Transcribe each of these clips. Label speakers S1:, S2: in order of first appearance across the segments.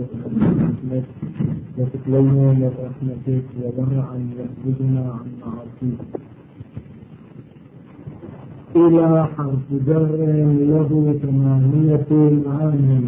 S1: وتكلمنا برحمتك وبرعا يحفظنا عن معاصيك. إلى حرف جر له 8 معان،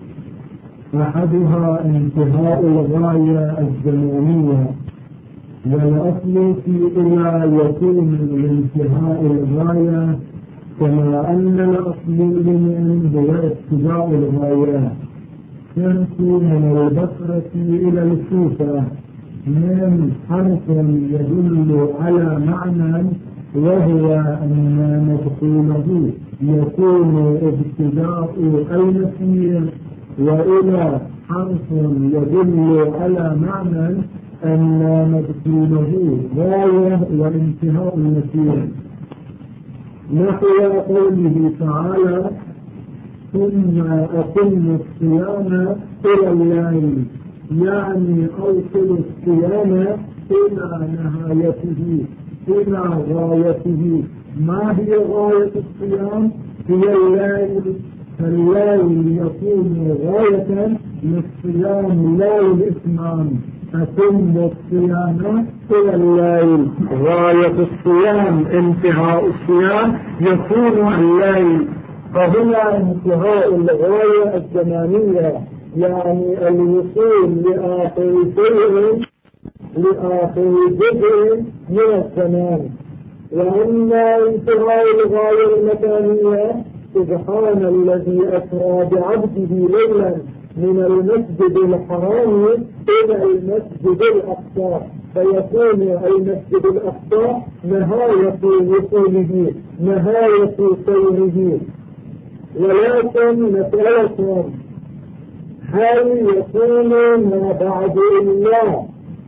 S1: أحدها انتهاء الغاية الزمانية، والأصل في إلى يكون لانتهاء الغاية، كما أن الأصل من هو ابتداء الغاية. كنت من البصرة إلى الكوفة من حرف يدل على معنى، وهو أن مدخوله يكون ابتداء المسير، وإلى حرف يدل على معنى أن مدخوله غاية وانتهاء المسير، نحو قوله تعالى: ثم أتم الصيام إلى الليل، يعني أوصل الصيام إلى نهايته، إلى غايته. ما هي غاية الصيام؟ هي الليل، فالليل يكون غاية للصيام لا للإتمام. أتم الصيام إلى الليل، غاية الصيام انتهاء الصيام يكون الليل، فهي انتهاء الغاية الزمانية، يعني الوصول لآخر شيء، لآخر جزء من الزمان. وأما انتهاء الغاية المكانية، سبحان الذي أسرى بعبده ليلا من المسجد الحرام إلى المسجد الأقصى، فيكون المسجد الأقصى نهاية وصوله، نهاية سيره. ولكن مسألة: هل يكون ما بعد الله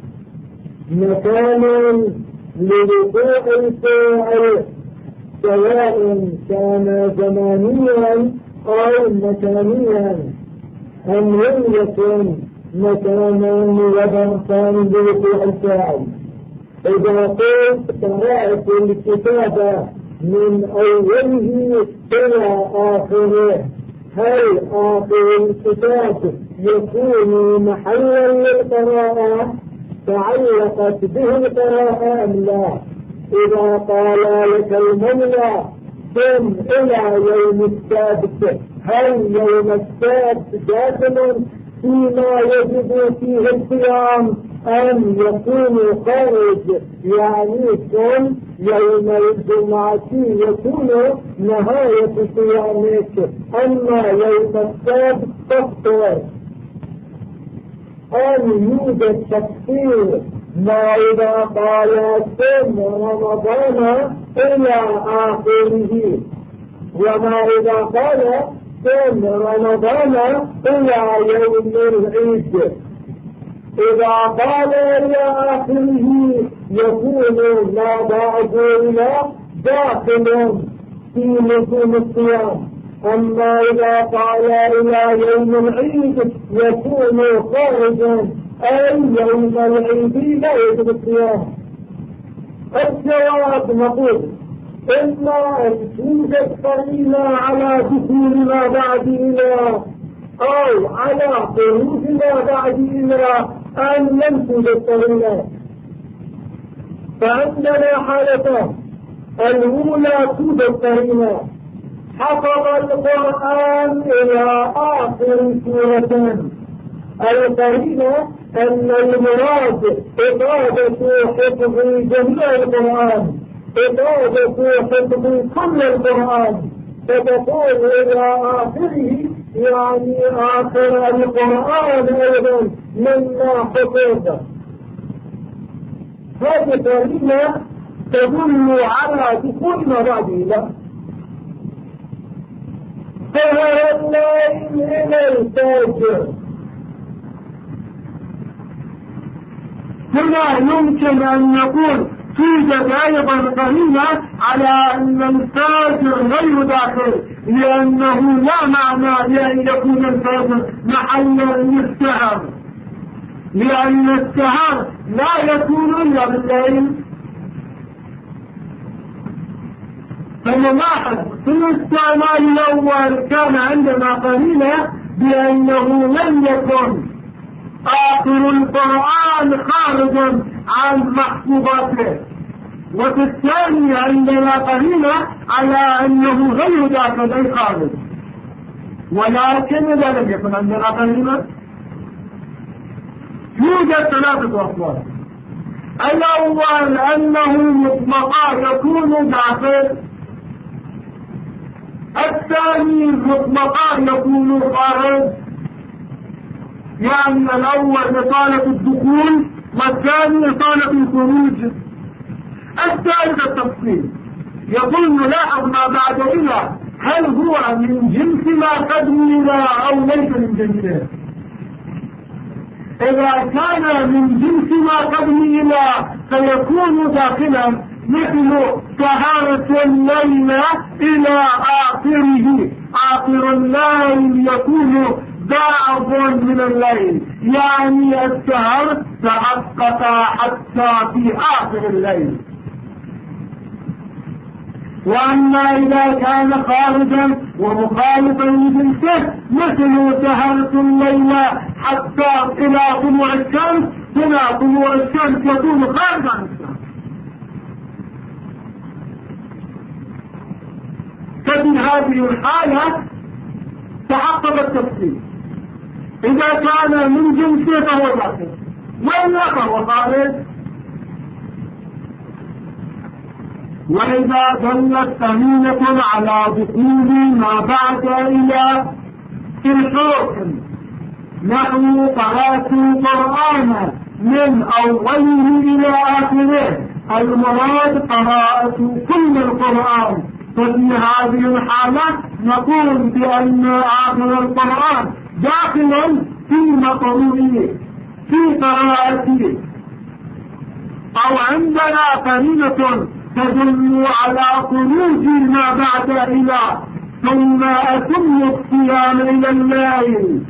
S1: مكان لوقوع الفاعل، سواء كان زمانيا أو مكانيا، أم لم يكن مكانا وظرفا لوقوع الفاعل؟ إذا قلت قرأت الكتاب من أوله إلى آخره، هل آخر الكتاب يكون محلا للقراءة تعلقت به القراءة أم لا؟ إذا قال لك المولى ثم إلى يوم السبت، هل يوم السبت داخل فيما يجب فيه الصيام أم يكون خارج؟ يعني ثم يوم الجمعة يكون نهاية صيامك، أما يوم السبت تفطر. أن يوجد تفسير ما إذا قال ثم رمضان إلى آخره، وما إذا قال ثم رمضان إلى يوم العيد. إذا قال إلى آخره يكون ما بعد إلى داخل في لزوم الصيام، أما إذا قال إلى يوم العيد يكون خارجا، أي يوم العيد لا يجب الصيام. الجواب نقول: إما أن توجد قرينة على دخول ما بعد إلى، أو على خروج ما بعد إلى، أن لم توجد قرينة. فعندنا حالتان: الأولى توجد قرينة، حفظ القرآن إلى آخر سورة. القرينة أن المراد إضافة حفظ جميع القرآن، إضافة حفظ كل القرآن، فتقول إلى آخره يعني آخر القرآن أيضا مما حفظ. هذه القرينة تدل على دخول ما بعد إلى. سهر الليل إلى الفجر، هنا يمكن أن نقول توجد أيضا قرينة على أن الفجر غير داخل، لأنه لا معنى لأن يكون الفجر محلا للسهر، لأن السهر لا يكون إلا بالليل. فنلاحظ في الاستعمال الأول كان عندنا قرينة بأنه لم يكن آخر القرآن خارج عن محفوظاته، وفي الثاني عندنا قرينة على أنه غير ذاك أي خارج. ولكن إذا لم يكن عندنا قرينة يوجد ثلاثة أقوال. الأول أنه مطلقا يكون داخل، الثاني مطلقا يكون خارج، يعني الأول إطالة الدخول والثاني إطالة الخروج. الثالث التفصيل. يقول نلاحظ ما بعد إلى هل هو من جنس ما قدم إلى أو ليس من جنسه. إذا كان من جنس ما قدم إلى فيكون داخلا، مثل طهارة الليل إلى آخره. آخر الليل يكون بعض من الليل، يعني السهر تحقق حتى في آخر الليل. وأما إذا كان خارجا ومخالفا لجنسه مثل سهرة الليل حتى إلى طلوع الشمس، إلى طلوع الشمس يكون خارجا عن الشمس. ففي هذه الحالة تحقق التفصيل. إذا كان من جنسه فهو داخل، وإلا فهو خارج. وإذا دلت قرينة على دخول ما بعد إلى الحكم، نحن قرأت القرآن من أوله إلى آخره، المراد قراءة كل القرآن. ففي هذه الحالة نقول بأن آخر القرآن داخل في مطلوبه في قراءته. أو عندنا قرينة تدل على خروج ما بعد إلى، ثم أتم الصيام إلى الليل.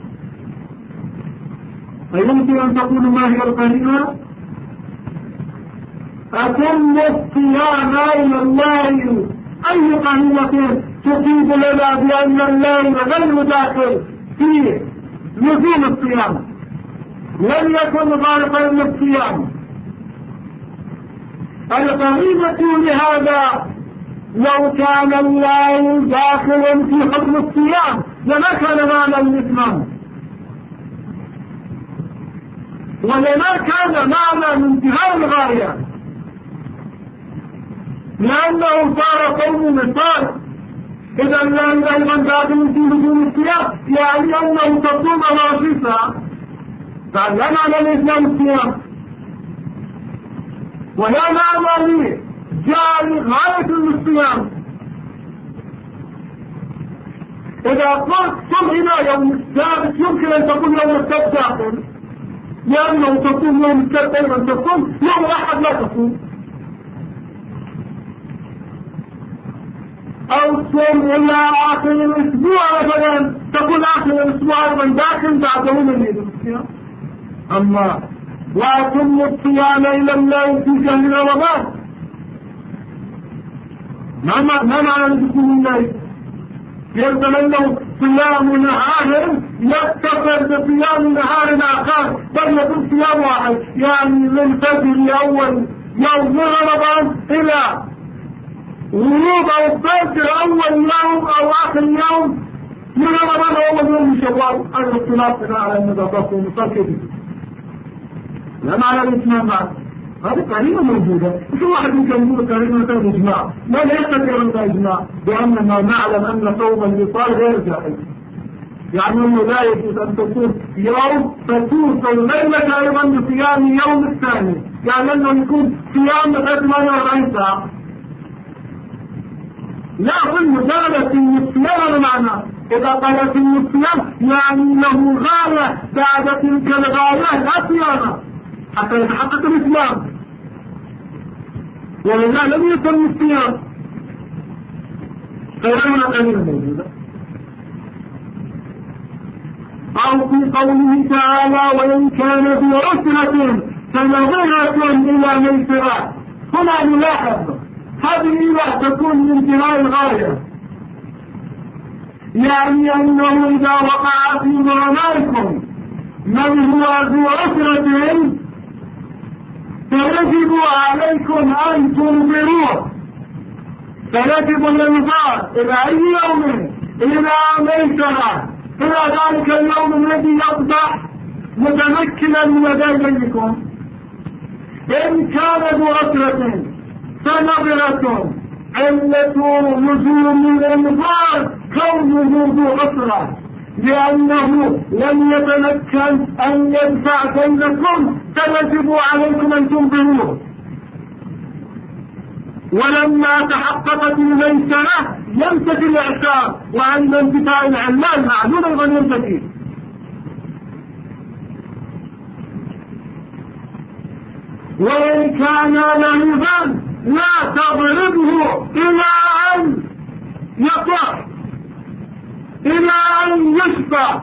S1: فيمكن أن تقول ما هي القرينة؟ أتم الصيام إلى الليل. أي قرينة تفيد لنا بأن الليل غير داخل في لزوم الصيام، لم يكن غالبا للصيام؟ القرينة لهذا لو كان الليل داخلا في حكم الصيام لما كان معنى الإتمام، ولما كان معنى من انتهاء الغاية، لأنه صار قوم مثال. إذا الليل أيضا داخل في لزوم الصيام، يعني أنه تصوم ناقصا، فلا معنى الإسلام الصيام، ولا معنى لي جاء غاية للصيام. إذا قلت صم إلى يوم السابت يمكن أن تكون يوم السبت داخل، لأنه تصوم يوم السبت أيضا تصوم، يوم الأحد لا تصوم. أو صوم إلى آخر الأسبوع مثلا، تكون آخر الأسبوع أيضا داخل بعد يوم الصيام. أما وأتم الصيام إلى الليل في شهر رمضان، ما معنى دخول الليل؟ يلزم أنه صيام نهار يتصل بصيام نهار آخر، بل يكون صيام واحد، يعني من فجر أول يوم من رمضان إلى غروب أو فجر أول يوم أو آخر يوم من رمضان أول يوم من شوال. هذا الاختلاف على النظافة ومصر. لا معنى الإسلام بعد هذه قرينة موجودة. مش واحد يمكن يقول قرينة مثلا إجماع، لا يستطيع أن إجماع، بأننا نعلم أن صوم الوصال غير جائز، يعني أنه لا يجوز أن تصوم يوم فتوصل الليلة أيضا بصيام يوم الثاني، يعني أنه يكون صيام 48 ساعة. لا ظن زالت الصيام معناه. إذا قالت الصيام يعني له غاية بعد تلك الغاية لا صيام حتى يتحقق الإسلام، ولله لم يتم الصيام. غيرنا قليلا موجودة. أو في قوله تعالى وإن كان بعسرة فنظرة إلى ميسرة. هنا نلاحظ هذه لا تكون من انتهاء الغاية، يعني أنه إذا وقع في مرمائكم من هو ذو عسرة فيجب عليكم أن تنظروه، فيجب الانظار إلى أي يوم؟ إلى ميسرة، إلى ذلك اليوم الذي يصبح متمكنا من يديكم. إن كان ذو عسرة فنظرة، علة لزوم الانظار كونه ذو عسرة لأنه لم يتمكن أن يدفع بينكم، فيجب عليكم أن تنظروه. ولما تحققت الميسرة ينتفي الإعسار، وعند انتفاء العلال معلوم أيضا ينتفي. وإن كان لهبا لا تضربه إلى أن يقع، إلى أن يشفى.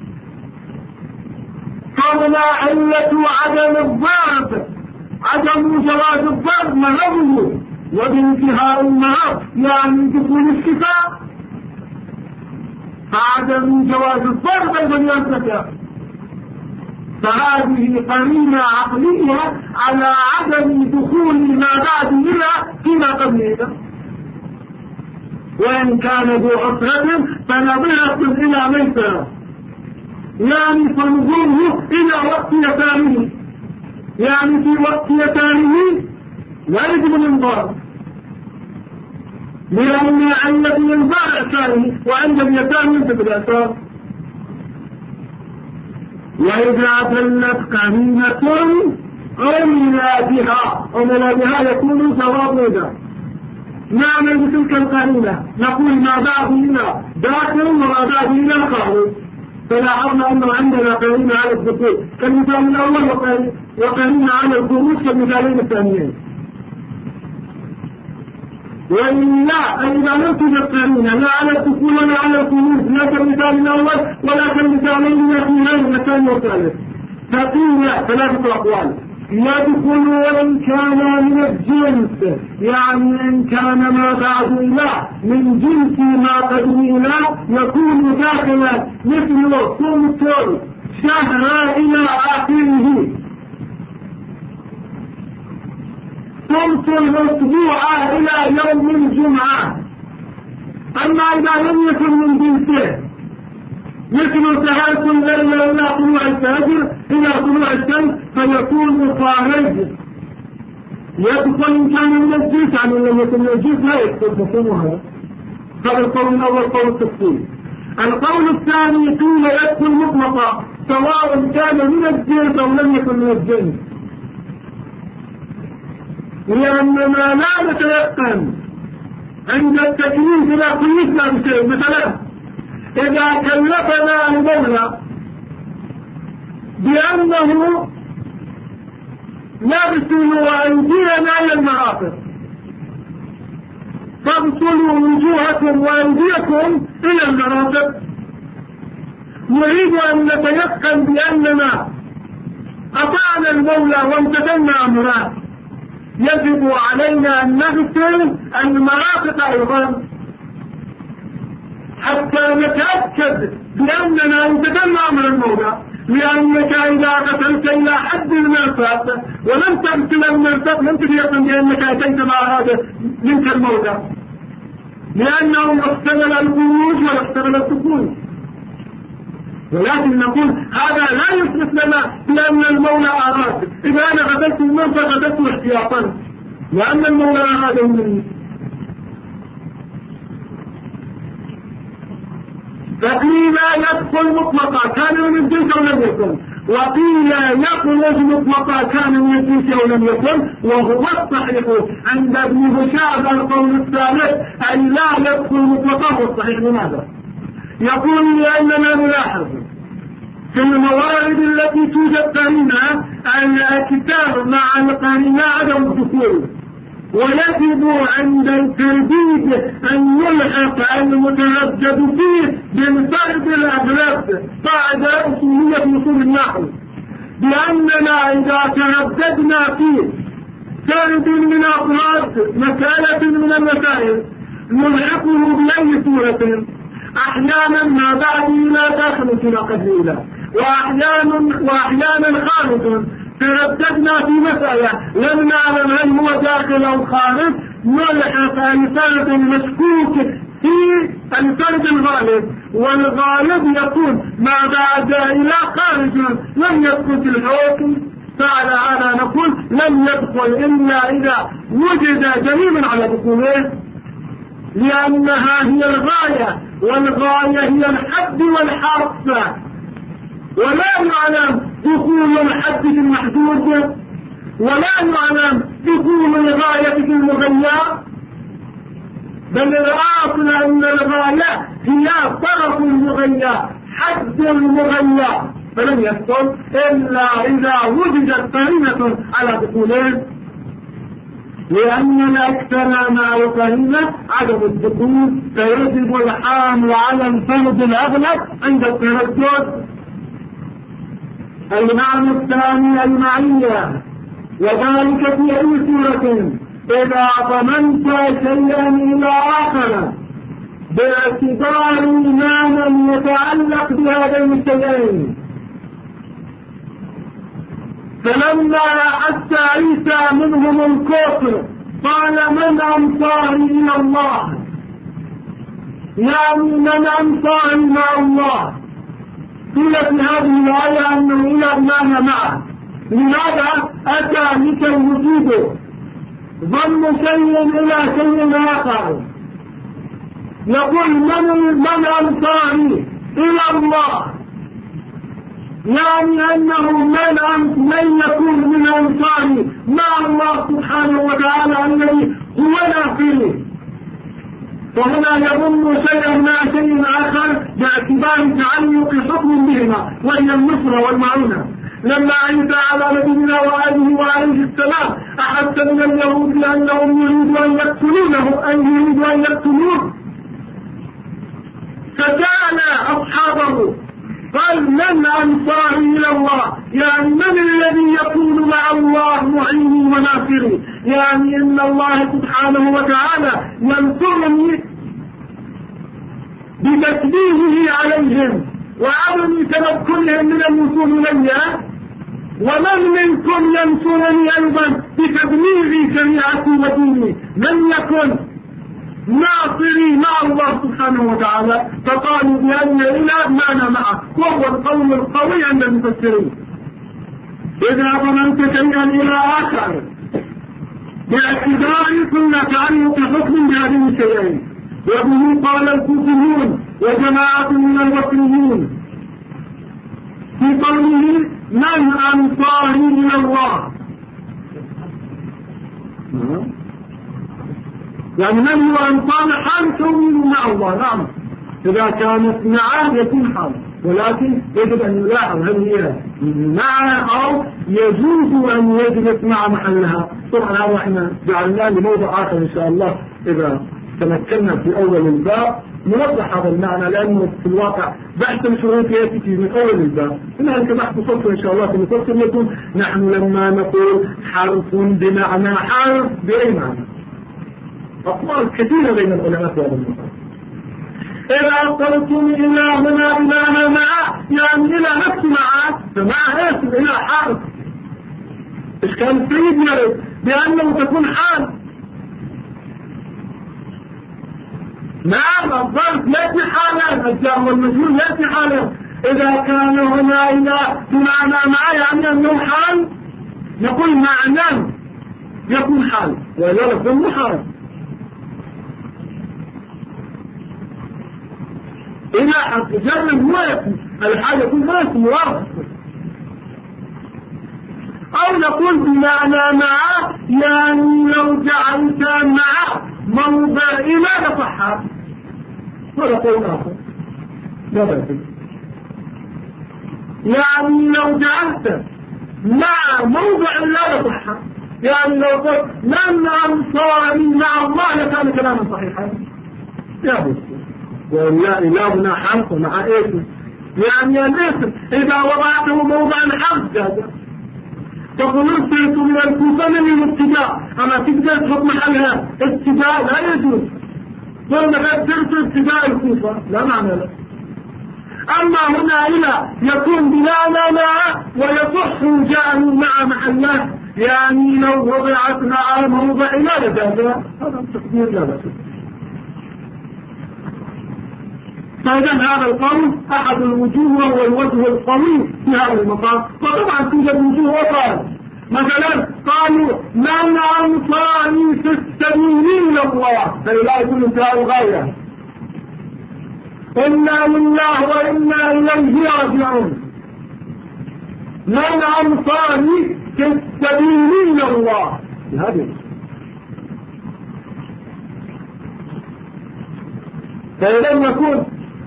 S1: فهنا علة عدم الضرب، عدم جواز الضرب مرضه، وبانتهاء المرض يعني دخول الشفاء، فعدم جواز الضرب أيضا ينتفع. فهذه قرينة عقلية على عدم دخول ما بعد فيما قبله. وإن كان ذو عسرة فنظرة إلى ميسرة، يعني فنظره إلى وقت يتامه، يعني في وقت يتامه لا يجب الانظار، لأن علة الانظار إعساره، وعند اليتامى ينتفي الإعسار. وإذا دلت قرينة عمل بها يكون ثواب. نعمل بتلك القرينة، نقول ما بعد إلى داخل وما بعد إلى خارج. فلاحظنا أنه عندنا قرينة على الدخول كالمثال الأول، وقرينة على الخروج كالمثالين الثانيين. وإلا إذا لم توجد قرينة لا على الدخول ولا على الخروج، لا كالمثال الأول ولا كالمثالين الأخيرين الثاني والثالث، فقيل ثلاثة أقوال: يدخل وإن كان من الجنس، يعني إن كان ما بعد إله من جنس ما قبل إله يكون داخلا، مثل تمطر شهر إلى آخره، تمطر الأسبوع إلى يوم الجمعة. أما إذا لم يكن من جنسه مثل سهرة الليل إلى طلوع الفجر إلى طلوع الشمس فيكون خارج. يدخل إن كان من الجنس، عن لم يكن من الجنس لا يدخل مفهومها. هذا القول الأول قول التفصيل. القول الثاني قيل يدخل مطلقا سواء كان من الجنس أو لم يكن من الجنس، لأننا لا نتيقن عند التكليف إلى قيسنا بشيء. مثلا إذا كلفنا المولى بأنه نغسل أيدينا إلى المرافق، فاغسلوا وجوهكم وأيديكم إلى المرافق، نريد أن نتيقن بأننا أطعنا المولى وامتثلنا أمره، يجب علينا أن نغسل المرافق أيضا حتى نتأكد بأننا امتثلنا أمر المولى. لأنك إذا غسلت إلى حد المرفق ولم تغسل المرفق لم تتيقن بأنك أتيت ما أراد منك المولى، لأنه احتمل الخروج واحتمل السكون. ولكن نقول هذا لا يثبت لنا بأن المولى أراد. إذا أنا غسلت المرفق غسلت احتياطا لأن المولى أراد مني. فقيل يدخل مطلقا كان من الجنس أو لم يكن، وقيل يخرج مطلقا كان من الجنس أو لم يكن، وهو الصحيح عند ابن هشام القول الثالث أي لا يدخل مطلقا. والصحيح لماذا؟ يقول لأننا نلاحظ في الموارد التي توجد قرينة الكتاب مع القرينة عدم الدخول، ويجب عند الترديد أن يلحق المتردد فيه بالفرد الأغلب قاعدة أصولية في أصول النحو، بأننا إذا ترددنا في فرد من أفراد مسألة من المسائل نلحقه بأي صورة، أحيانا ما بعد إلى داخل إلى قبل إلى، وأحيانا خارج. ترددنا في مسألة لم نعلم هل هو داخل أو خارج، نلحق الفرد المشكوك في الفرد الغالب، والغالب يكون ما بعد إلى خارج لم يدخل في الحكم، فعلى هذا نقول لم يدخل إلا إذا وجد دليل على دخوله، لأنها هي الغاية، والغاية هي الحد والحرف، ولا يعلم دخول الحد في المحدود، ولا يعلم دخول الغاية في المغير، بل الأصل أن الغاية هي طرف المغير، حد المغير، فلم يدخل إلا إذا وجدت قرينة على دخوله، لأن الأكثر مع القرينة عدم الدخول، فيجب الحامل على الفرد الأغلب عند التردد. المعنى الثاني المعية، وذلك في أي سورة إذا ضمنت شيئا إلى آخر باعتبار معنى يتعلق بهذين الشيئين. فلما أحس عيسى منهم الكفر قال من أنصاري إلى الله، يعني من أنصاري مع الله. قيل في هذه الآية أنه إلى بمعنى معه. لماذا أتى لكي يجيبه ضم شيء إلى شيء آخر؟ يقول من أنصاري إلى الله، يعني أنه من يكون من أنصاري مع الله سبحانه وتعالى الذي هو ناصري. وهنا يضم شيئا مع شيء آخر باعتبار تعلق حكم بهما، وهي النصرة والمعونة. لما عيسى على نبينا وآله وعليه السلام أحس من اليهود لأنهم يريدوا أن يقتلوه، فسأل أصحابه قال من أنصاري إلى الله، يعني من الذي يكون مع الله معيني وناصري، يعني إن الله سبحانه وتعالى ينصرني بتكليفه عليهم وعدم تمكنهم من الوصول إلي، ومن منكم ينصرني أيضا بتبليغ شريعتي وديني، من يكن ناصري مع الله سبحانه وتعالى. فقالوا بأن الإله معنا معه، وهو القول القوي عند المفسرين. إذا ضمنت شيئا إلى آخر باعتبار كل تعلق حكم بهذه الشيئين، وبه قال الكوفيون وجماعة من البصريين في قوله من أنصاري إلى الله، يعني من هو أنصار حال كونه مع الله. نعم إذا كانت معه يكون حال، ولكن يجب أن يلاحظ هل هي معها أو يجوز أن يجلس مع محلها. طبعا هذا احنا جعلناه لموضع آخر إن شاء الله إذا تمكنا في أول الباب نوضح هذا المعنى، لأنه في الواقع بحث الشروط يأتي من أول الباب. هناك بحث صوت إن شاء الله في مفصل لكم. نحن لما نقول حرف بمعنى حرف بأي معنى؟ أقوال كثيرة بين العلماء في هذا الموضوع. إذا قلتم إلى هنا إلى معه، يعني إلى نفس معه، فمعه اسم إلى حرف. إشكال سيد يرد بأنه تكون حال. نعم الظرف يأتي حالا، الجار والمجهول يأتي حالا. إذا كان هنا إلى بمعنى معه يعني أنه حال، نقول معنى يكون حال ولا لفظ حال. إلى حق جرم هو يكون الحال يكون ما يكون مرافق، أو نقول بمعنى معه يعني لو جعلت معه موضع إلى لصحة، ولا قول آخر لا بأس. يعني لو جعلت مع موضع لا لصحة، يعني لو قلت من أنصاري مع الله لكان كلاما صحيحا يا بس. ولا إلهنا حرف مع اسم، يعني الاسم إذا وضعته موضع الحرف جاز. تقول ارسلت من الكوفة من الابتداء، أما تقدر تحط محلها ابتداء لا يجوز. قلنا قد ترسل ابتداء الكوفة لا معنى له. أما هنا إلى يكون بلا لا لا ويصح جاء مع محله، يعني لو وضعت مع موضع لا هذا تقدير لا بأس. فإذا هذا القول أحد الوجوه وهو الوجه القوي في هذا المقام. وطبعا توجد وجوه أخرى، مثلا قالوا من أنصاري في السبيل إلى الله، فلا يكون انتهاء الغاية، إنا لله وإنا إليه راجعون. من أنصاري في السبيل إلى الله، هذه فإذا يكون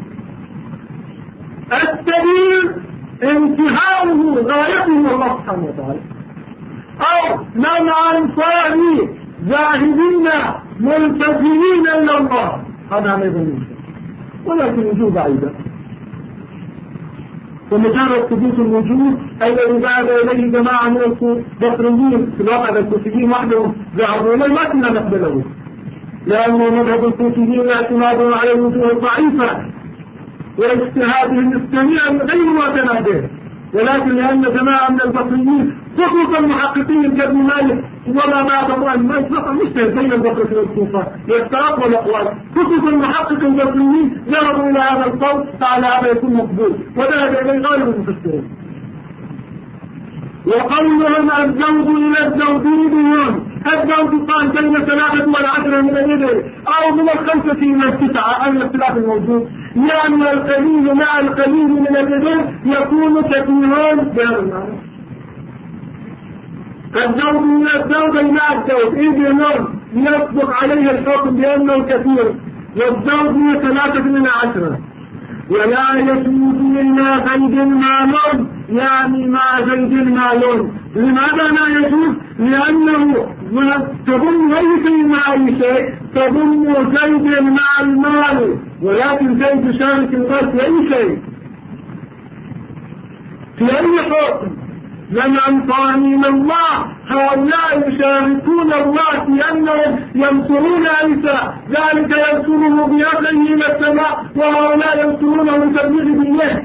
S1: السبيل انتهاؤه غايته الله سبحانه وتعالى، أو من أنصاري ذاهبين ملتزمين إلى الله، هذا أيضا يمكن، ولكن وجوه بعيدة. ومجرد ثبوت الوجود الذي ذهب إليه جماعة من البصريين، في الواقع الكوفيين وحدهم ذهبوا إليه ما كنا نقبله، لأنه مذهب الكوفيين اعتماده على الوجوه الضعيفة واجتهادهم السميع غير متناهي، ولكن لأن جماعة من البصريين خصوصا المحققين كابن مالك وما بعد أن ما يطلق مجتهد بين البصرة والكوفة يفترق الأقوال، خصوصا المحقق البصريين ذهبوا إلى هذا القول فعلى هذا يكون مقبول، وذهب إليه غالب المفسرين. وقولهم الزوج إلى الزوجين الزوج قال بين 3 و10 من الإبل أو من 5 إلى 9 أي الاختلاف الموجود، لأن القليل مع القليل من الإبل يكون كثيران بهذا المعنى. الزوج إلى الزوج مع الزوج إبل يصدق عليه الحكم بأنه كثير، والزوج من 3 إلى 10. ولا يجوز إلا زيد مال، يعني مع زيد مال. لماذا لا يجوز؟ لأنه تضم أي شيء مع أي شيء، تضم زيد مع المال، ولكن زيد شارك المال في أي شيء في أي حكم. من أنصاري من الله هؤلاء يشاركون الله في أنهم ينصرون عيسى، ذلك ينصره بيده إلى السماء، وهؤلاء ينصرونه بتبليغ دينه.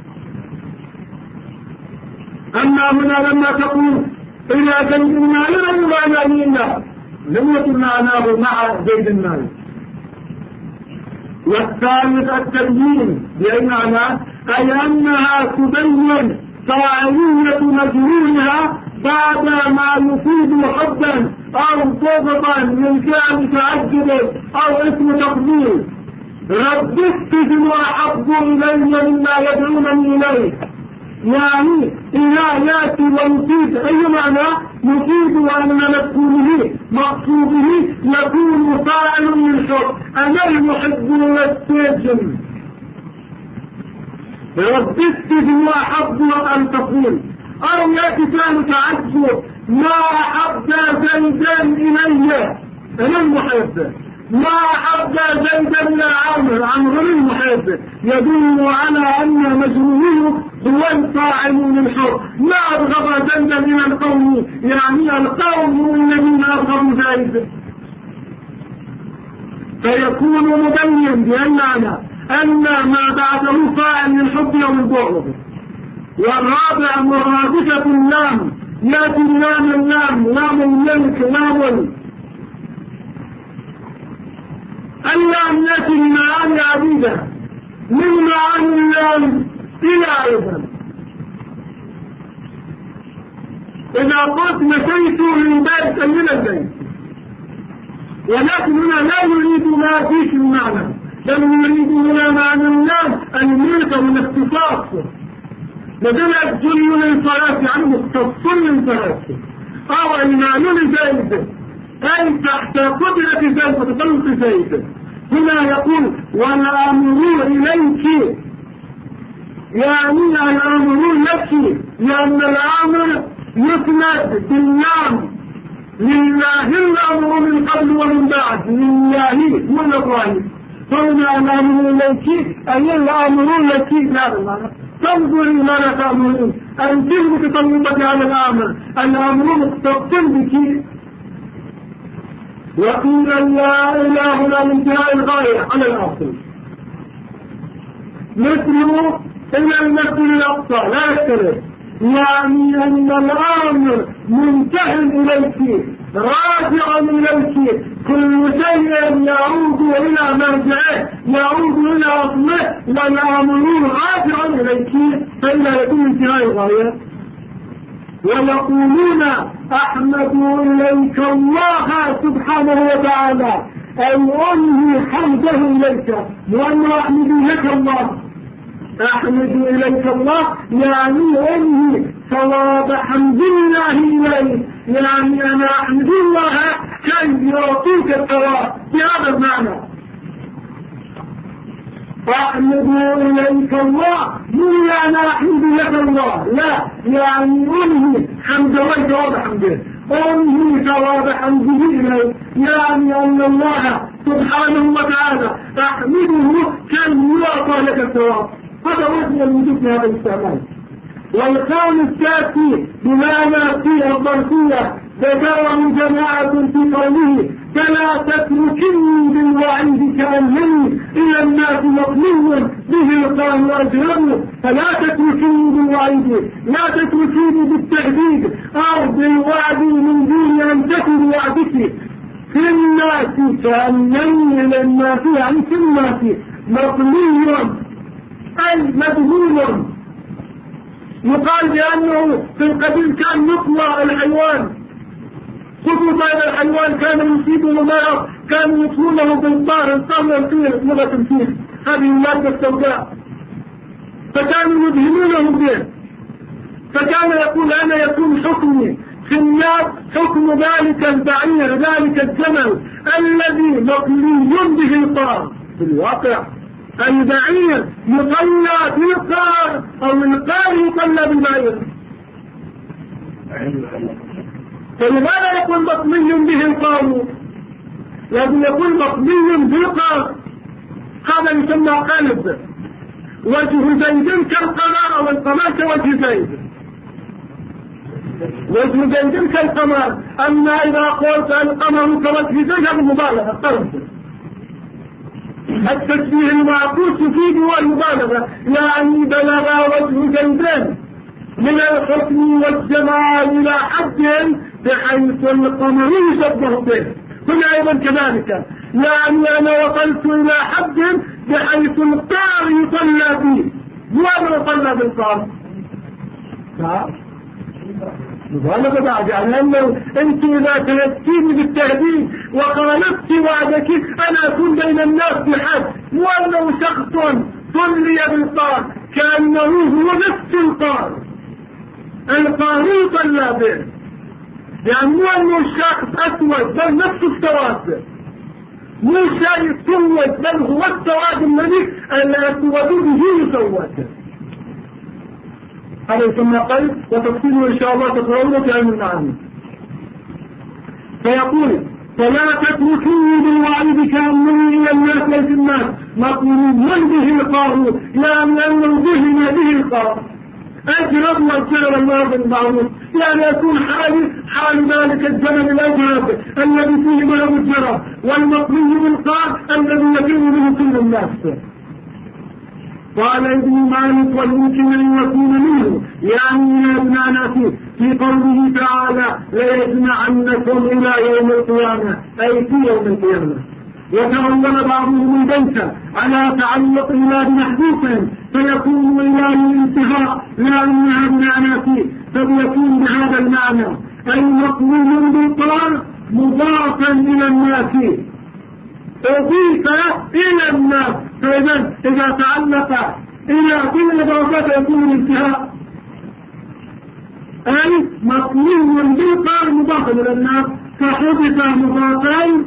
S1: أما هنا لما تقول إلى زيد المال لم يعنى إلا لم يكن معناه مع زيد المال. والثالث التبيين بأي معنى؟ أي أنها تبين فاعلية مجهولها بعد ما يفيد حبا أو ضغطا من كان تعجب أو اسم تقدير. رددت وأحب إلي مما يدعونني إليه، يعني إذا يأتي ويفيد أي معنى يفيد أن مقصوده يكون فاعل للحب، أنا المحب والسجن. رددت وأحب أن تقول، أو يأتي كان تعجب ما أحب زيدا إلي أنا المحب، ما أحب زيدا إلى عمرو المحب، يدل على أن مجنونه هو الفاعل للحب. ما أبغض زيدا إلى القوم، يعني القوم الذين أبغضوا زيد. فيكون مبين بأن أن ما بعده فاعل للحب أو البغض. والرابع مرادفة اللام، يأتي اللام لام الملك لام اللام يأتي لمعاني عديدة، من معاني اللام إلى أيضا إذا قلت مشيت من بيت من البيت، ولكن هنا لا يريد ما فيش المعنى، بل يريد هنا معنى اللام الملك والاختصاص، بدل الجل للصلاة يعني مختص للصلاة، أو المال لزيد أي تحت قدرة زيد وتطلق زيد. هنا يقول والأمر إليك، يعني الأمر لك، لأن الأمر يسند باللام لله الأمر من قبل ومن بعد، لله من الله. فهنا الأمر إليك أي الأمر لك، لا تنظري ماذا تأمرين، أن تلك تطلبك على الأمر مختص بك. وقيل لا إله إلا انتهاء الغاية على الأصل. مثله إلى المسجد الأقصى لا يختلف، يعني أن الأمر منتهٍ إليك راجع إليك، كل شيء يعود إلى مرجعه، يعود إلى أصله، والأمر راجع إليك فإلا يكون انتهاء الغاية. ويقولون أحمد إليك الله سبحانه وتعالى، أي أنهي حمده إليك، وأن أحمد لك الله، أحمد إليك الله يعني أنهي ثواب حمد الله إليك، يعني أنا أحمد الله كي يعطيك الثواب بهذا المعنى. أحمد إليك الله مو يعني أحمد لك الله، لا، يعني أنهي حمد الله ثواب حمده، أنهي ثواب حمده إليك، يعني أن الله سبحانه وتعالى أحمده كي يعطى لك الثواب. هذا وجه الوجود في هذا الاستعمال. والخامس تأتي بمعنى في الظرفية، ذكره جماعة في قوله فلا تتركني بالوعيد كأنني إلى الناس مطلوب به قال أجرمه، فلا تتركني بالوعيد، لا تتركيني بالتهديد أو بالوعد من دون أن تكن وعدك في الناس كأنني إلى الناس، يعني في الناس مطلوب أي مدهول. يقال بأنه في القديم كان يطلع الحيوان، خصوصا إذا الحيوان كان يصيبه مرض كانوا يطلونه بالطار، الطار الفيل لغة الفيل، هذه المادة السوداء، فكانوا يدهنونه به، فكان يقول أنا يكون حكمي في الناس حكم ذلك البعير، ذلك الجمل الذي مطلي به الطار. في الواقع البعير يطلع بالقار أو القار يطلع بالبعير، فلماذا يكون مطلي به القار؟ لازم يكون مطلي بالقار، هذا يسمى قلب. وجه زيد كالقمر أو القمر كوجه زيد، وجه زيد كالقمر. أما إذا قلت القمر كوجه زيد هذا مبالغة قلب. التشبيه المعكوس يفيد المبالغة، يعني بلغ وجه زيدين من الحكم والجمال إلى حد بحيث القمر يشبه به، هنا أيضا كذلك، يعني أنا وصلت إلى حد بحيث القار يصلى به، وأنا يصلى بالقار. مبالغة بعد، يعني أنه أنت إذا تنسيني بالتهديد وخالفت وعدك أنا أكون بين الناس بحد، وأنه شخص صلي بالقار كأنه هو نفس القار، القار يصلى به، يعني مو أنه الشخص أسود بل نفس السواد، مو شيء سود بل هو السواد الذي الأسود به يسود. هذا يسمى قلب، وتفصيله إن شاء الله تقرأونه في علم المعاني. فيقول فلا تتركني بالوعيد كأنني إلى الناس ليس الناس مطلوب من به القار، يعني أنه ذهن به القار. أجرب والجرب الله بالمعروف، يعني يكون حال ذلك الجمل الأجرب الذي فيه ملو الجرب، والمطلوب بالقار الذي يفر به كل الناس. قال ابن مالك والممكن أن يكون منه يعني من أبناء في قوله تعالى ليجمعنكم إلى يوم القيامة، أي في يوم القيامة. وتولى بعضهم البيت على تعلق إلى محدوث فيكون إلى الانتهاء لأنها أبناء فيكون بهذا المعنى أي مطلوب بالقرار مضافا إلى الناس، أضيف إلى الناس، فإذا تعلق إلى كل إضافات يكون الانتهاء، أي مطلوب بالقرار مضافا إلى الناس، فحدث مضافين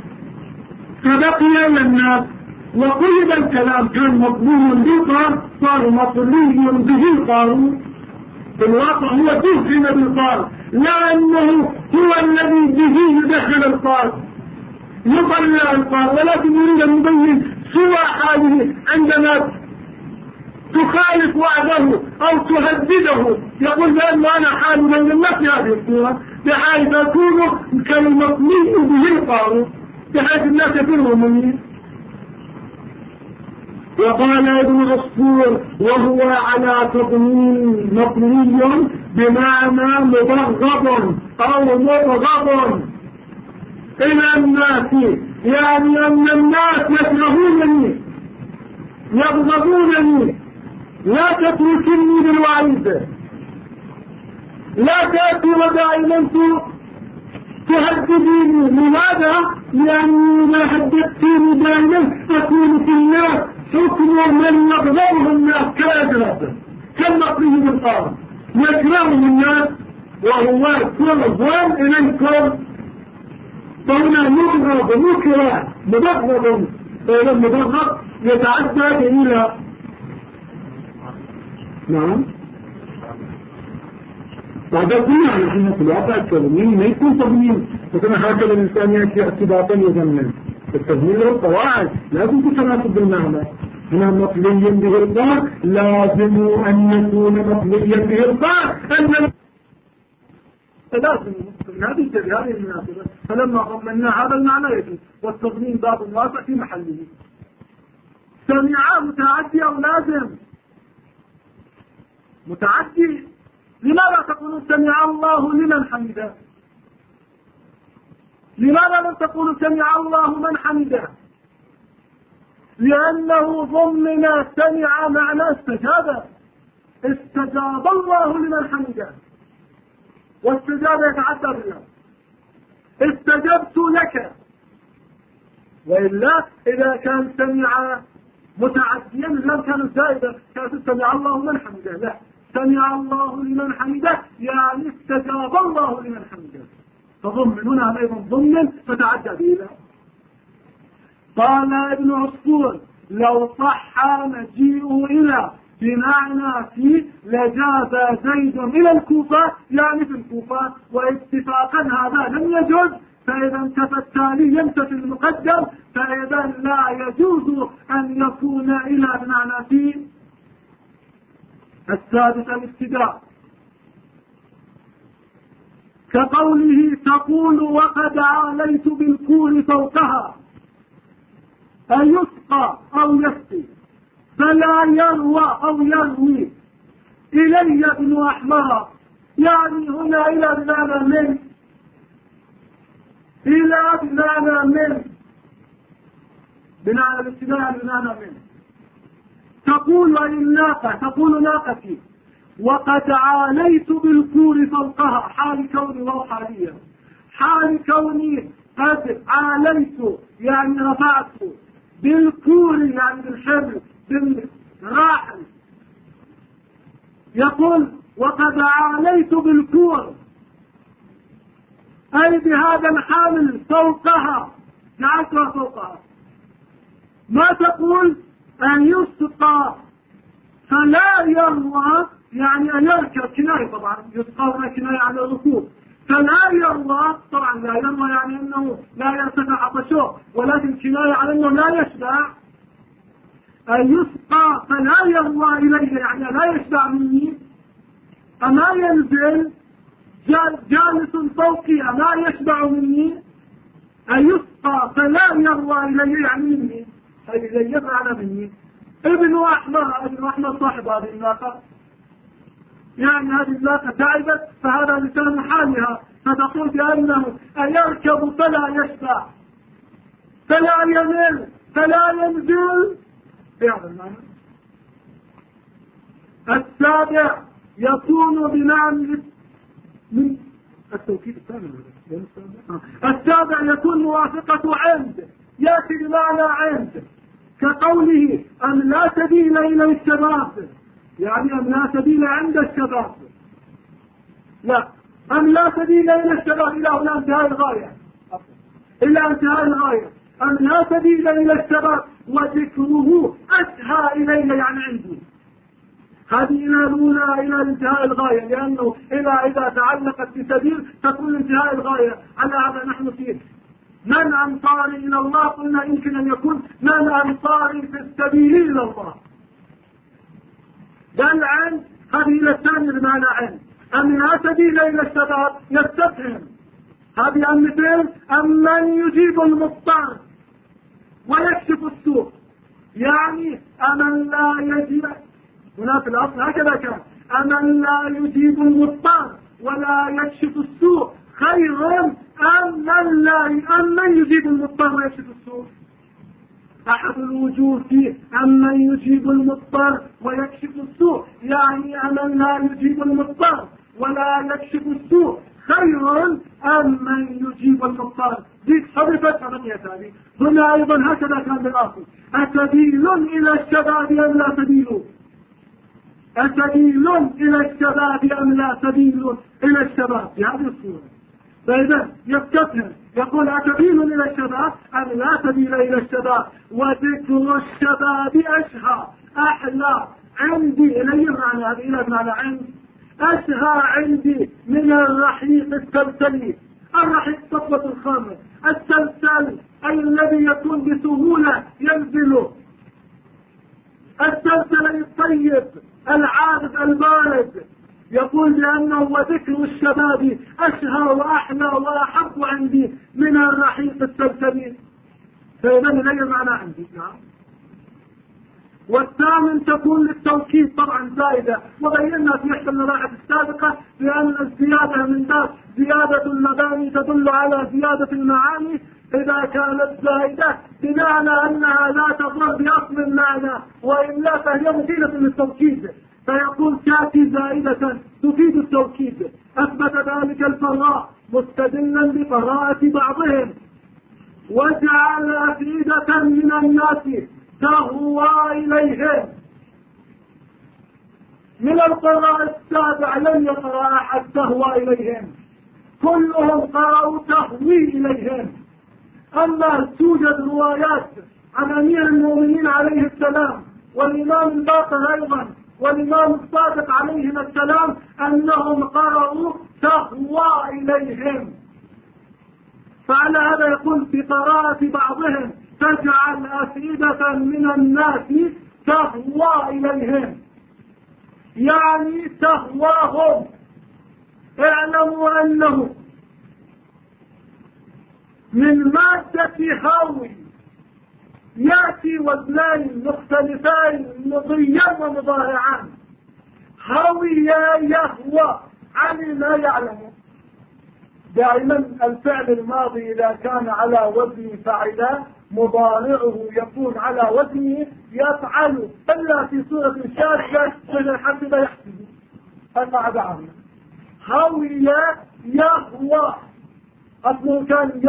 S1: فبقي إلى الناس. وقيد الكلام كان مطلوب بالقرار صار مطلوب به القرار، في الواقع هو دخل بالقرار، لا أنه هو الذي به يدخل القرار يطلع القرار، ولكن يريد أن يبين سوى حاله عندما تخالف وعده أو تهدده، يقول لأنه أنا حال من الناس هذه الصورة بحيث أكون كالمطلوب به القرار بحيث الناس يفروا مني. وقال ابن عصفور وهو على تضمين مطلي بمعنى مبغض أو مبغض إلى الناس، يعني أن الناس يكرهونني يبغضونني. لا تتركني بالوعيد، لا تأتي ودائما تهدديني. لماذا؟ لأني ما هددتني دائما أكون في الناس حكم من يغضبه الناس كالأجرب كالمقري بالقرب يكرهه الناس وهو كل ظلم إليكم. فهنا مبغض مكره مبغض، فإذا المبغض يتعدى إلى نعم بعد كلها نحن في الواقع التضمين ما يكون تضمين، لكن هكذا الإنسان يأتي اعتباطا يضمن. التضمين له قواعد لازم تتناسب بالمعنى. هنا مطلي بإرضاء لازم أن يكون مطليا بإرضاء فلازم هذه المناسبة. فلما ضمنا هذا المعنى يجوز، والتضمين باب واسع في محله. سمع متعدي أو لازم؟ متعدي. لماذا تقول سمع الله لمن حمده؟ لماذا لم تقول سمع الله من حمده؟ لأنه ضمن سمع معنى استجاب. استجاب الله لمن حمده، واستجاب يتعدى بها. استجبت لك. وإلا إذا كان سمع متعديا لم كان زائدا، كان سمع الله من حمده. لا، سمع الله لمن حمده يعني استجاب الله لمن حمده، فضمن هنا أيضا ضمن فتعدى به. قال ابن عصفور لو صح مجيء إلى بمعنى في لجاز زيد إلى الكوفة يعني في الكوفة، واتفاقا هذا لم يجوز. فإذا انتفى التالي ينتفي المقدم، فإذا لا يجوز أن يكون إلى بمعنى في. السادس الابتداء كقوله تقول وقد عاليت بالكور فوقها، أن يسقى أو يسقي، فلا يروى أو يروي إلي ابن أحمر، يعني هنا إلى بمعنى من، إلى بمعنى من، بمعنى الابتداء بمعنى من. تقول الناقة، تقول ناقتي، وقد عاليت بالكور فوقها، حال كوني وحاليا، حال كوني قد عاليت يعني رفعت، بالكور يعني بالحمل بالراحل. يقول وقد عاليت بالكور أي بهذا الحامل فوقها، جعلتها فوقها. ما تقول أن يسقى فلا يروى يعني أن يركب، كناية طبعا، يسقى كناية على الركوب. فلا يروى طبعا لا يروى يعني أنه لا يرتفع عطشه، ولكن كناية على أنه لا يشبع. أن يسقى فلا يروى إليه يعني لا يشبع مني، أما ينزل جالس فوقي أما يشبع مني. أن يسقى فلا يروى إليه يعني مني، أي إذا يفعل مني. ابن أحمر صاحب هذه الناقة، يعني هذه الناقة تعبت فهذا لسان حالها، فتقول بأنه أيركب فلا يشبع فلا يمل فلا ينزل في هذا المعنى. السابع يكون بمعنى من التوكيد الثاني. السابع يكون موافقة عند، يأتي بمعنى عند، كقوله أن لا سبيل إلى الشباب، يعني أن لا سبيل عند الشباب. لا، أن لا سبيل إلى الشباب إلى هنا انتهاء الغاية، إلى انتهاء الغاية. أن لا سبيل إلى الشباب وذكره أسهى إليه يعني عندي. هذه إلى الأولى إلى انتهاء الغاية، لأنه إذا تعلقت بسبيل تكون انتهاء الغاية. على هذا نحن فيه. من أنصاري إلى الله؟ قلنا يمكن أن يكون من أنصاري في السبيل إلى الله. بل عن هذه إلى الثاني بمعنى عن. أم لا سبيل إلى الشباب يستفهم، هذه المثل. أم من يجيب المضطر ويكشف السوء، يعني أمن لا يجيب، هنا في الأصل هكذا كان، أمن لا يجيب المضطر ولا يكشف السوء خير أم من يجيب المضطر ويكشف السوء. أحد الوجوه فيه أمن يجيب المضطر ويكشف السوء، يعني أمن لا يجيب المضطر ولا يكشف السوء خير أم من يجيب المضطر. دي حذفت ثمانية ثاني. هنا أيضا هكذا كان بالأصل، أسبيل إلى الشباب أم لا سبيل، أسبيل إلى الشباب أم لا سبيل إلى الشباب بهذه الصورة. فإذا يفتتها يقول أسبيل إلى الشباب أم لا سبيل إلى الشباب، وذكر الشباب أشهى أحلى عندي، إليه معنى هذه إلى معنى عندي، أشهى عندي من الرحيق السلسلي. الرحيق صفوة الخامر، السلسل الذي يكون بسهولة ينزل، السلسل الطيب العابد البارد. يقول لأنه وذكر الشباب أشهى وأحلى وأحب عندي من الرحيق السلسلي. فإذا إليه معنى عندي. نعم. والثامن تكون للتوكيد طبعا زائدة، وبينا في إحدى المباحث السابقة بأن الزيادة من باب زيادة المباني تدل على زيادة المعاني إذا كانت زائدة بناء على أنها لا تضر بأصل المعنى، وإلا فهي مفيدة للتوكيد، فيقول تأتي زائدة تفيد التوكيد. أثبت ذلك الفراء مستدلا بقراءة بعضهم، وجعل أفئدة من الناس تهوى إليهم. من القراء السابع لم يقرأ أحد تهوى إليهم، كلهم قرأوا تهوي إليهم. أما توجد روايات عن أمير المؤمنين عليه السلام والإمام الباقر أيضا والإمام الصادق عليهم السلام أنهم قرأوا تهوى إليهم. فعلى هذا يقول في قراءة بعضهم تجعل أفئدة من الناس تهوى إليهم، يعني تهواهم. اعلموا أنه من مادة هاوي يأتي وزنان مختلفان مضيا ومضارعان. هاوي يهوى علم يعلم. دائما الفعل الماضي إذا كان على وزن فعل مضارعه يكون على وزنه يفعل، إلا في صورة شاذة من حسب يحسب المعدعة. هاوي يهوى أصله كان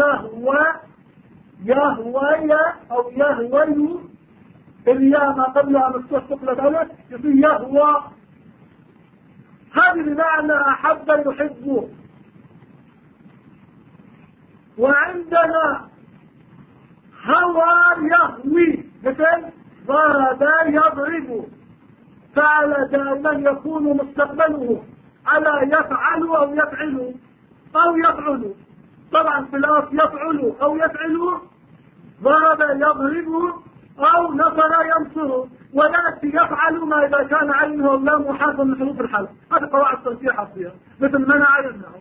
S1: يهوى أو يهوي، الياء ما قبلها مفتوح ثقل ذلك يصير يهوى. هذه بمعنى أحب يحب. وعندنا هوى يهوي مثل ضرب يضرب، فعل دائما يكون مستقبله على يفعل أو يفعل أو يفعل. طبعا في الأصل يفعل أو يفعل، ضرب يضرب أو نصر ينصر، ويأتي يفعل ما إذا كان عينه لا محاذ من حروف الحلق. هذه قواعد ترجيح فيها مثل منع يمنع.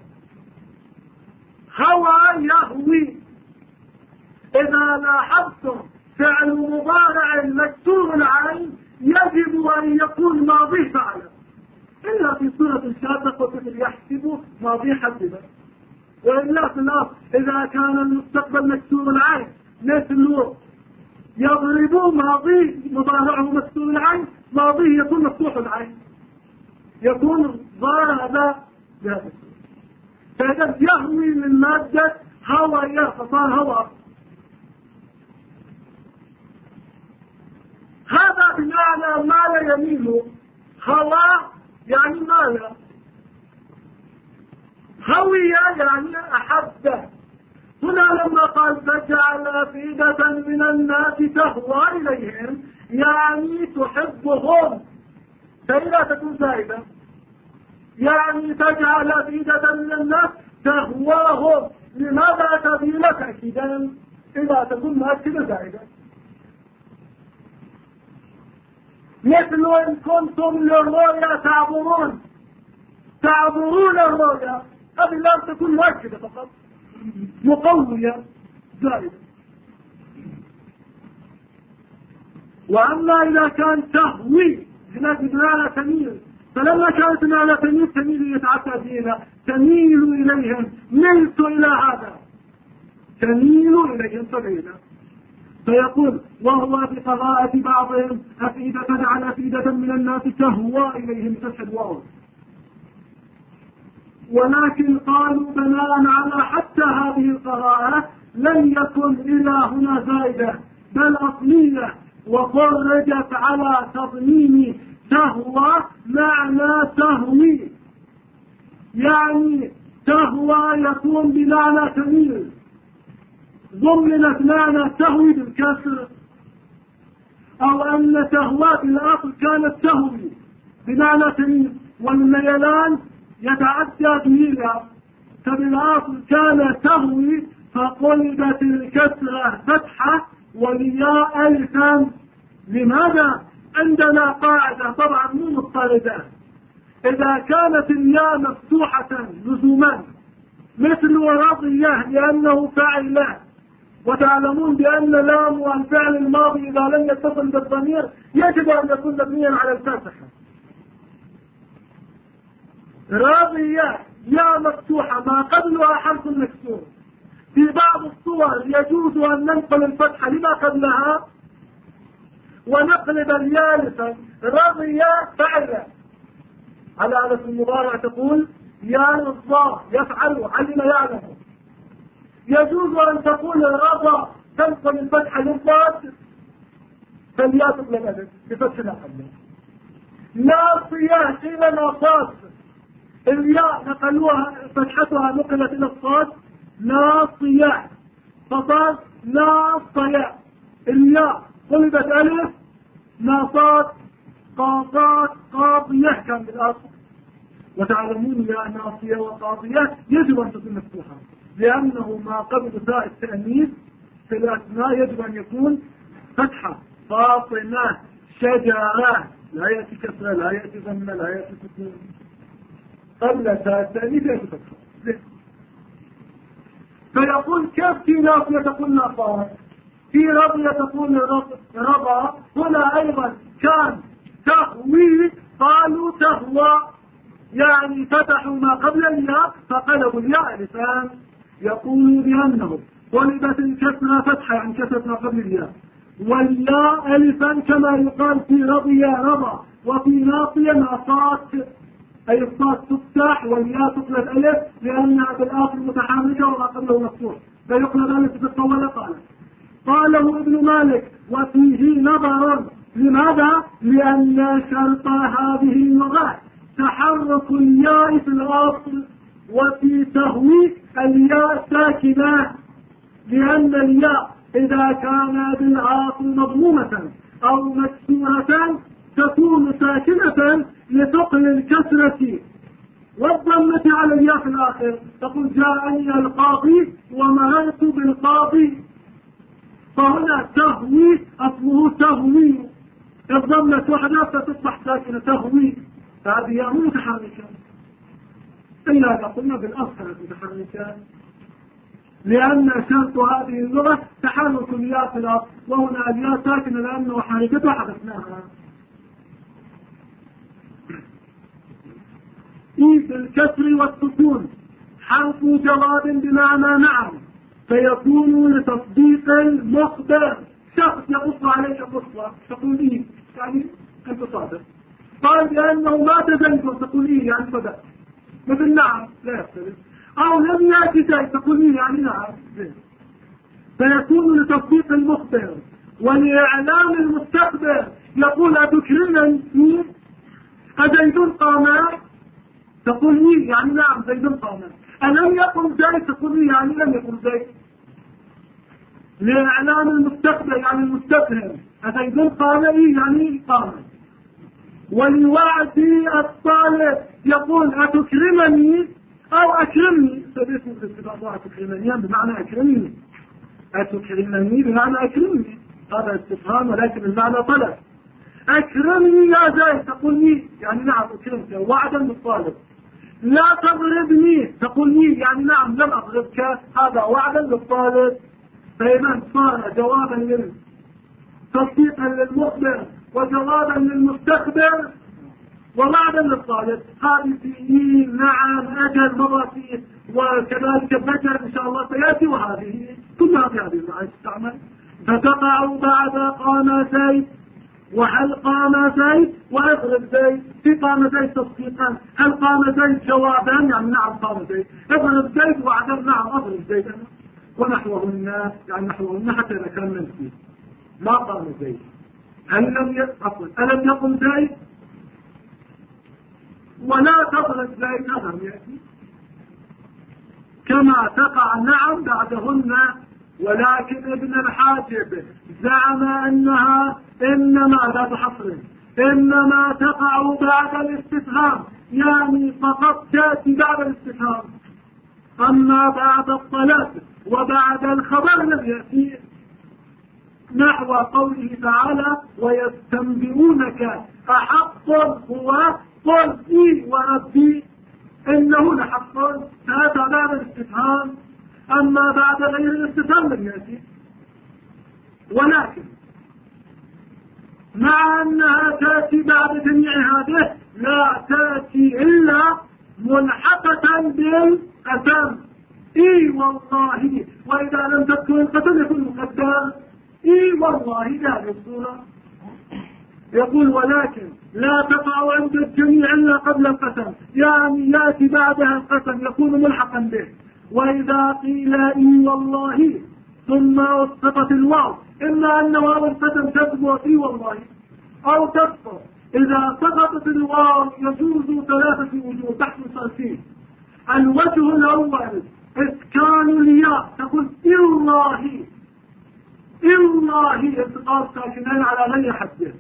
S1: هوى يهوي. إذا لاحظتم فعل مضارع مكسور العين يجب أن يكون ماضي فعل، إلا في صورة شاذة وتقول يحسب ماضي حسب. وإلا في الأصل إذا كان المستقبل مكسور العين مثل يضرب ماضي مضارعه مكسور العين، ماضيه يكون مفتوح العين، يكون ضرب بهذا. فإذا يهوي من مادة هوى فصار هوى. هذا بمعنى ما لا يميل. هوى يعني مال، هوي يعني أحبه. هنا لما قال فجعل أفئدة من الناس تهوى إليهم يعني تحبهم، فإذا تكون زائدة يعني تجعل أفئدة من الناس تهواهم. لماذا تبين تأكيدا إذا تكون مؤكدة زائدة؟ مثل إن كنتم للرؤيا تعبرون الرؤيا، هذه لا تكون مؤكدة فقط، مقوية زائدة. وأما إذا كان تهوي هناك بمعنى تميل، فلما كانت بمعنى تميل يتعدى فينا، تميل إليهم، ملت إلى هذا، تميل إليهم فبينا. فيقول وهو بقراءة بعضهم أفئدة على أفئدة من الناس تهوى إليهم فتح الواو. ولكن قالوا بناء على حتى هذه القراءة لم يكن إلى هنا زائدة بل أصلية، وخرجت على تضمين تهوى معنى تهوي، يعني تهوى يكون بمعنى تميل، ضمنت معنى تهوي بالكسر، أو أن تهوى بالأصل كانت تهوي بمعنى تميل، والميلان يتعدى بيلا، فبالأصل كان تهوي فقلبت الكسرة فتحة والياء ألفا. لماذا؟ عندنا قاعدة طبعا مو مضطردة، إذا كانت الياء مفتوحة لزوما مثل رضيه لأنه فاعل له، وتعلمون بأن لام الفعل الماضي إذا لم يتصل بالضمير يجب أن يكون مبنيا على الفتح. راضية يا مفتوحة ما قبلها حرف مكسور، في بعض الصور يجوز أن ننقل الفتحة لما قبلها ونقلب الياء ألفا. راضية فعل على ألف المضارع تقول يا الضاء يفعل علم يعلم. يجوز أن تقول رضى تنقل الفتحة للضاد فالياء تقلب ألف بفتح ما قبلها. ناصية قيل ناصات الياء نقلوها فتحتها نقلت إلى الصاد ناصية، فصار ناصية الياء قلبت ألف ناصات قاضات قاضية كان بالأصل. وتعلمون يا ناصية وقاضية يجب أن تكون مفتوحة، لأنه ما قبل تاء التأنيث في الأسماء يجب أن يكون فتحة. فاطمة شجرة لا يأتي كسرة لا يأتي ضمة لا يأتي سكون، قبل تاء التأنيث يأتي فتحة. فيقول كيف في ناصية تقول ناصات، في رضية تقول رضى، هنا أيضا كان تهوي قالوا تهوى، يعني فتحوا ما قبل الياء فقلبوا الياء لسان. يقول بأنه قلبت الكسرة فتحة يعني كسرت ما قبل الياء، والياء ألفا كما يقال في رضي رضى، وفي ناصية ناصات أي الصاد تفتح والياء تقلب ألف لأنها بالآخر متحركة وما قبله مفتوح فيقلب ألف بالطولة. قاله ابن مالك وفيه نظر. لماذا؟ لأن شرط هذه اللغة تحرك الياء في الأصل، وفي تهوي الياء ساكنة، لأن الياء إذا كان بالعاصل مضمومة أو مكسورة تكون ساكنة لثقل الكسرة والضمة على الياء في الآخر. تقول جاءني القاضي ومررت بالقاضي، فهنا تهوي أصله تهوي، الضمة وحدها فتصبح ساكنة تهوي، فهذه ياء متحركة إلا إذا قلنا بالأصل متحركة، لأن شرط هذه اللغة تحرك الياء في الأصل، وهنا الياء ساكنة لأنه حركتها حدثناها. في الكسر والسكون حرف جواب بمعنى نعم، فيكون لتصديق المخبر. شخص يقص عليك قصة تقول إيه يعني أنت صادق، قال بأنه ما تزنك تقول إيه يعني صدق، مثل نعم لا يختلف، أو لم يأتي شيء تقول إيه يعني نعم. فيكون لتصديق المخبر ولإعلام المستقبل. يقول أتكرمني أزيد قام تقول إيه يعني نعم زيد قام، ألم يقل زيد تقول إيه يعني لم يقل زيد. لإعلام المستقبل يعني المستفهم، أزيد قام إيه يعني قام. ولوعد الطالب يقول أتكرمني أو أكرمني، فباسم الاستفاضة أتكرمني بمعنى أكرمني، أتكرمني بمعنى أكرمني، هذا استفهام ولكن المعنى طلب. أكرمني يا زيد تقول لي يعني نعم أكرمك وعدا للطالب. لا تضربني تقول لي يعني نعم لم أضربك، هذا وعدا للطالب. فإذا صار جوابا تصديقا للمخبر وجوابا للمستخبر ووعدا للطالب. هذه فيه نعم أجل مرة وكذلك بجر إن شاء الله سيأتي، وهذه كلها في هذه المعاني تستعمل. فتقع بعد قام زيد، وهل قام زيد واضرب زيد. في قام زيد تصديقا، هل قام زيد جوابا يعني نعم قام زيد، اضرب زيد وعدا نعم اضرب زيد ونحوهن، يعني نحوهن حتى اذا كان منفي. ما قام زيد، ألم يقم زيد ولا تضرب زيد نظر يأتي كما تقع نعم بعدهن. ولكن ابن الحاجب زعم أنها إنما لا تحصر، إنما تقع بعد الاستفهام، يعني فقط تأتي بعد الاستفهام. أما بعد الطلب وبعد الخبر لم يأتي، نحو قوله تعالى ويستنبئونك أحق هو قل إي وربي إنه لحق، هذا بعد الاستفهام. أما بعد غير الاستفهام لم يأتي. ولكن مع أنها تأتي بعد جميع هذه لا تأتي إلا ملحقة بالقسم، إي والله، وإذا لم تذكر القسم يكون مقدر إي والله لا الصورة. يقول ولكن لا تقع عند الجميع إلا قبل القسم، يعني يأتي بعدها القسم يكون ملحقا به. وإذا قيل إي والله ثم أسقطت الواو، إما أن واو القسم تثبت إي والله أو تسقط. إذا سقطت الواو يجوز ثلاثة وجوه تحت الصرفين. الوجه الأول إسكان الياء، تقول الله، الله التقاء ساكنين على غير حده.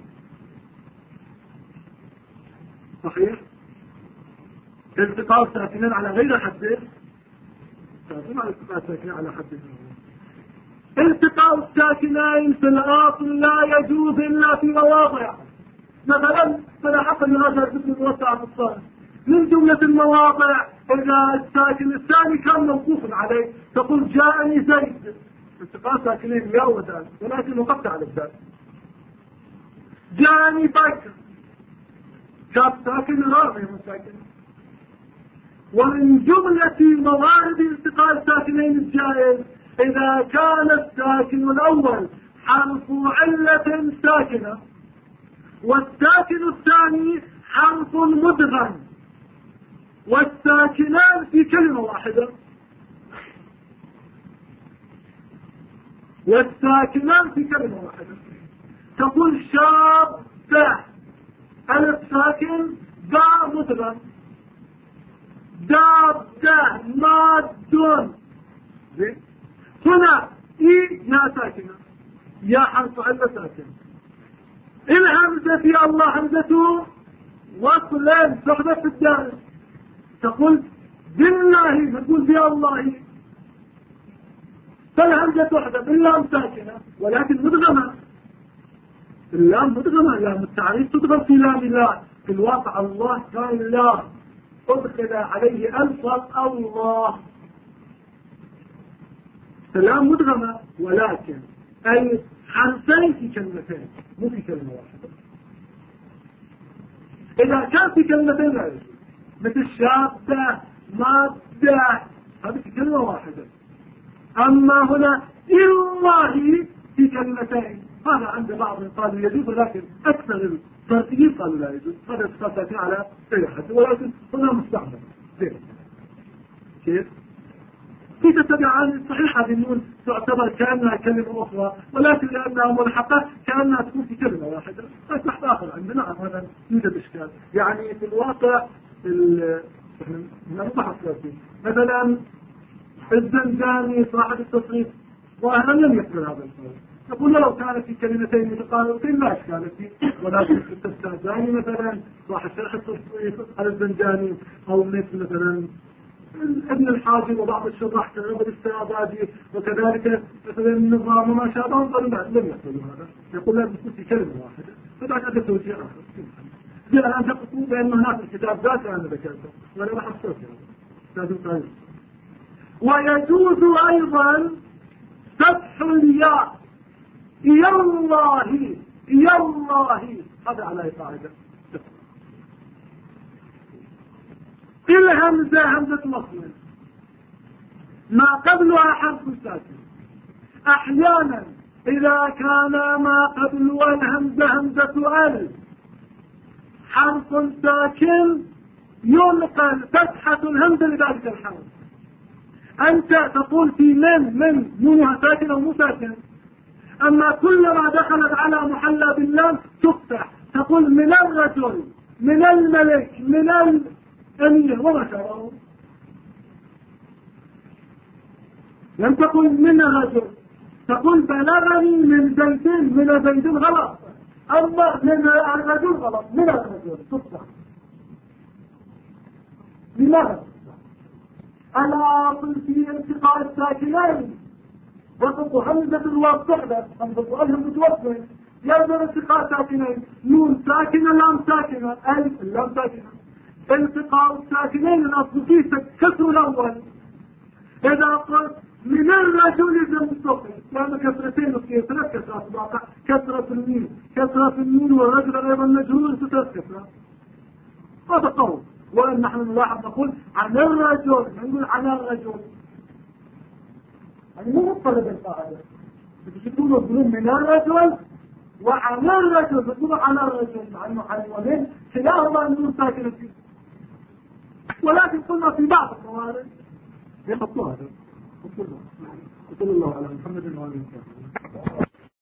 S1: صحيح؟ التقاء ساكنين على غير حده، على التقاء ساكنين على حده. التقاء الساكنين في الأصل لا يجوز إلا في مواضع، مثلا فلا حق لهذا الجزء الموسع في الصالح. من جملة المواضع إذا الساكن الثاني كان موقوف عليه، تقول جاءني زيد، التقاء ساكنين يا ودان ولكن وقفت على الذات. جاءني بكر، جاء ساكن راضي من ساكن. ومن جملة موارد التقاء الساكنين الجائز إذا كان الساكن الأول حرف علة ساكنة والساكن الثاني حرف مدغم والساكنان في كلمة واحدة، والساكنان في كلمة واحدة. تقول شابة، ألف ساكن باء مدغم، دابة ماد. هنا إي يا ساكنة، يا حرف علة ساكن. الهمزة في الله همزته وصلا صحبة في الدار، تقول بالله، تقول في الله، فالهمزة وحدة بالله ساكنة ولكن مدغمة. اللام مدغمة، لام التعريف تدغم في لام الله. في الواقع الله كان لا أدخل عليه ألفظ الله، فلام مدغمة ولكن أي حرفين في كلمتين مو في كلمة واحدة. إذا كان في كلمتين لا يجوز، مثل شابة مادة، هذه في كلمة واحدة. أما هنا الله في كلمتين، هذا عند بعض قالوا يجوز، ولكن أكثر الصرفيين قالوا لا يجوز. هذا الصرفيين على أي حد، ولكن هنا مستعمل. كيف؟ في تتبعان صحيح هذه النون تعتبر كأنها كلمة أخرى، ولكن لأنها ملحقة كأنها تكون في كلمة واحدة. تحت آخر عندنا هذا يوجد إشكال. يعني في الواقع مثلا الزنجاني صاحب التصريف ظاهرا لم يذكر هذا القول، يقول لو كانت في كلمتين متقاربتين لا إشكال فيه، ولكن في الزنجاني مثلا صاحب شرح التصريف الزنجاني أو مثلا ابن الحاجب وبعض الشراح كعبد السعدادي وكذلك مثلا النظام وما شابه لم يقولوا هذا، يقول لازم تكون في كلمة واحدة. فذلك هذا توجيه آخر. جاء أن تقول بأن هناك الكتاب ذات أنا ذكرته ولا راح أصوت لازم تعرف. ويجوز أيضا فتح الياء يالله يالله، هذا على قاعدة. الهمزة همزة وصل ما قبلها حرف ساكن. احيانا اذا كان ما قبلها الهمزة همزة ال حرف ساكن ينقل فتحة الهمزة لذلك الحرف. انت تقول في من نونها ساكن او مو ساكن، اما كلما دخلت على محلى باللام تفتح. تقول من الرجل، من الملك، من الامير، وما شاء. لم تقل من الرجل، تقول بلغني من زيدين، من زيدين غلط، اما من الرجل غلط، من الرجل تفتح. لماذا؟ الاصل في التقاء الساكنين وسط همزة الوصل تحدث، همزة الهم متوصل، يلزم التقاء ساكنين، نون ساكنة لام ساكنة، الف لام ساكنة. التقاء الساكنين الاصل فيه كسر الاول. اذا قلت من الرجل اذا مستقل لان كسرتين وفيه ثلاث كسرات واقع، كسرة الميم، كسرة النون، والرجل ايضا مجهول ثلاث كسرات. هذا قول. وان نحن نلاحظ نقول عن الرجل، نقول عن الرجل، يعني مو مطلب القاعدة. بتقولوا الظلم من الرجل وعن الرجل، بتقولوا على الرجل مع انه حيوانين كلاهما النون ساكنة فيه، ولكن قلنا في بعض الموارد يحطوها. وصلى الله على محمد وعلى اله وصحبه.